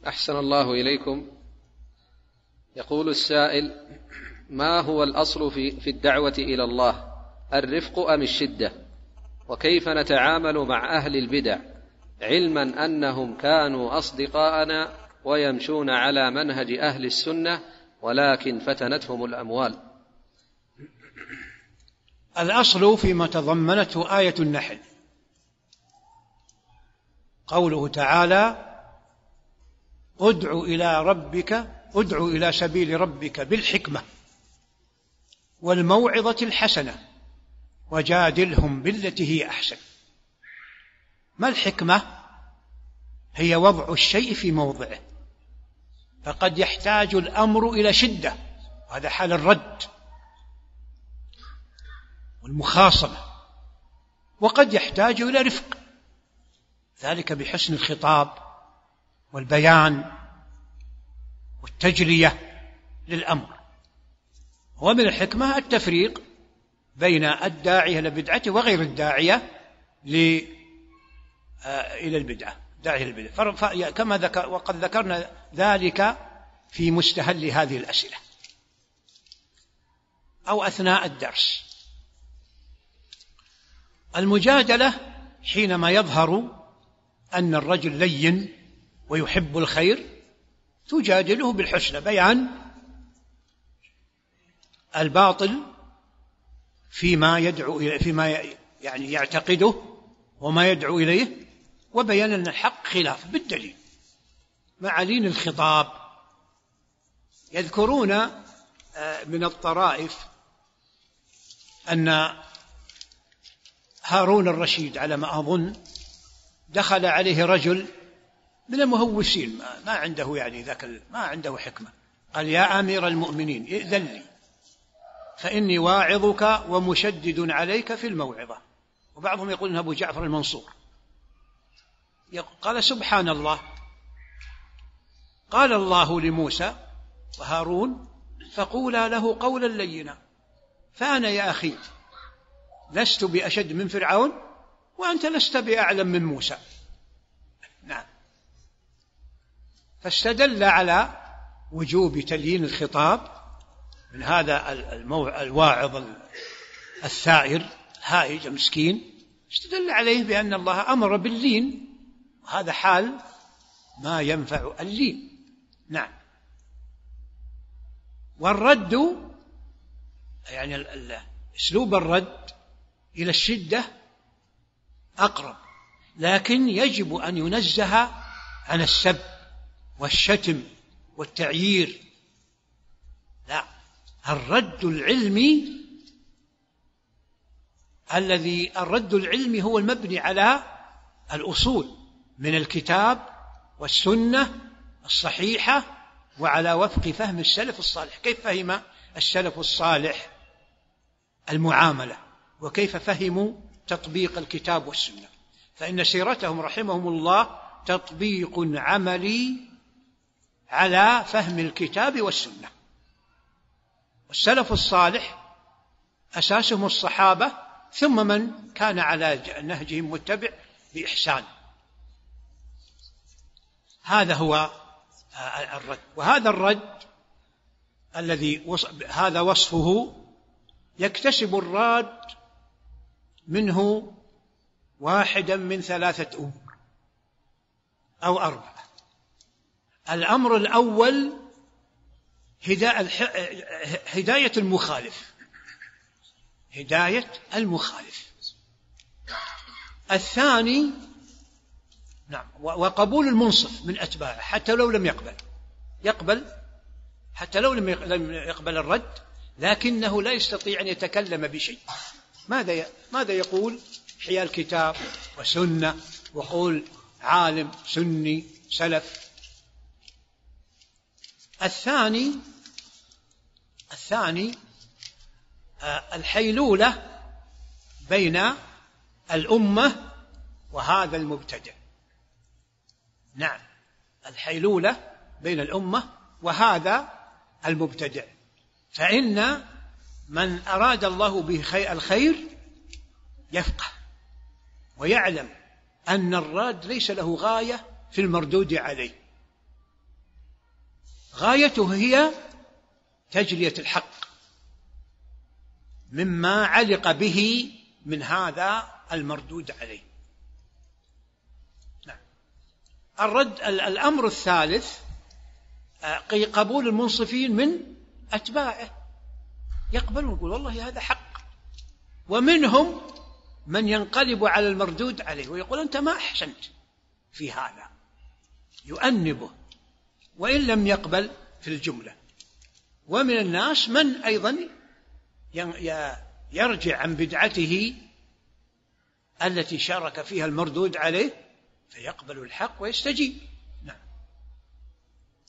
أحسن الله إليكم. يقول السائل: ما هو الأصل في الدعوة إلى الله، الرفق أم الشدة؟ وكيف نتعامل مع أهل البدع، علما أنهم كانوا أصدقاءنا ويمشون على منهج أهل السنة ولكن فتنتهم الأموال؟ الأصل فيما تضمنته آية النحل، قوله تعالى: ادع إلى سبيل ربك بالحكمة والموعظة الحسنة وجادلهم بالتي هي أحسن. ما الحكمة؟ هي وضع الشيء في موضعه، فقد يحتاج الأمر إلى شدة، وهذا حال الرد والمخاصمة، وقد يحتاج إلى رفق، ذلك بحسن الخطاب والبيان والتجلية للأمر. ومن الحكمة التفريق بين الداعية إلى بدعته وغير الداعية إلى البدعة، داعية البدعة، كما ذكر، وقد ذكرنا ذلك في مستهل هذه الأسئلة أو أثناء الدرس. المجادلة حينما يظهر أن الرجل لين ويحب الخير تجادله بالحسنى، بيان الباطل فيما يدعو إليه، فيما يعني يعتقده وما يدعو إليه، وبيان أن الحق خلاف بالدليل مع لين الخطاب. يذكرون من الطرائف أن هارون الرشيد على ما أظن دخل عليه رجل من المهوسين، ما عنده يعني ما عنده حكمة، قال: يا أمير المؤمنين ائذن لي فإني واعظك ومشدد عليك في الموعظة. وبعضهم يقول إنه أبو جعفر المنصور. قال: سبحان الله، قال الله لموسى وهارون: فقولا له قولا لينا، فأنا يا أخي لست بأشد من فرعون وأنت لست بأعلم من موسى. نعم. فاستدل على وجوب تليين الخطاب من هذا الواعظ الثائر الهائج المسكين، استدل عليه بأن الله أمر باللين، وهذا حال ما ينفع اللين. نعم. والرد يعني أسلوب الرد إلى الشدة أقرب، لكن يجب أن ينزه عن السب والشتم والتعيير. لا، الرد العلمي هو المبني على الأصول من الكتاب والسنة الصحيحة، وعلى وفق فهم السلف الصالح. كيف فهم السلف الصالح المعاملة، وكيف فهموا تطبيق الكتاب والسنة؟ فإن سيرتهم رحمهم الله تطبيق عملي على فهم الكتاب والسنة. والسلف الصالح أساسهم الصحابة، ثم من كان على نهجهم متبع بإحسان. هذا هو الرد. وهذا الرد الذي هذا وصفه يكتسب الراد منه واحدا من 3 أمور أو 4. الأمر الأول هداية المخالف، الثاني نعم وقبول المنصف من أتباعه حتى لو لم يقبل حتى لو لم يقبل الرد، لكنه لا يستطيع أن يتكلم بشيء. ماذا يقول حيال الكتاب وسنة وقول عالم سني سلف؟ الثاني الحيلولة بين الأمة وهذا المبتدع. نعم، الحيلولة بين الأمة وهذا المبتدع. فإن من أراد الله به الخير يفقه ويعلم أن الراد ليس له غاية في المردود عليه، غايته هي تجلية الحق مما علق به من هذا المردود عليه. نعم. الأمر الثالث قبول المنصفين من أتباعه، يقبلون يقول والله هذا حق. ومنهم من ينقلب على المردود عليه ويقول أنت ما أحسنت في هذا، يؤنبه وإن لم يقبل في الجملة. ومن الناس من أيضا يرجع عن بدعته التي شارك فيها المردود عليه فيقبل الحق ويستجيب.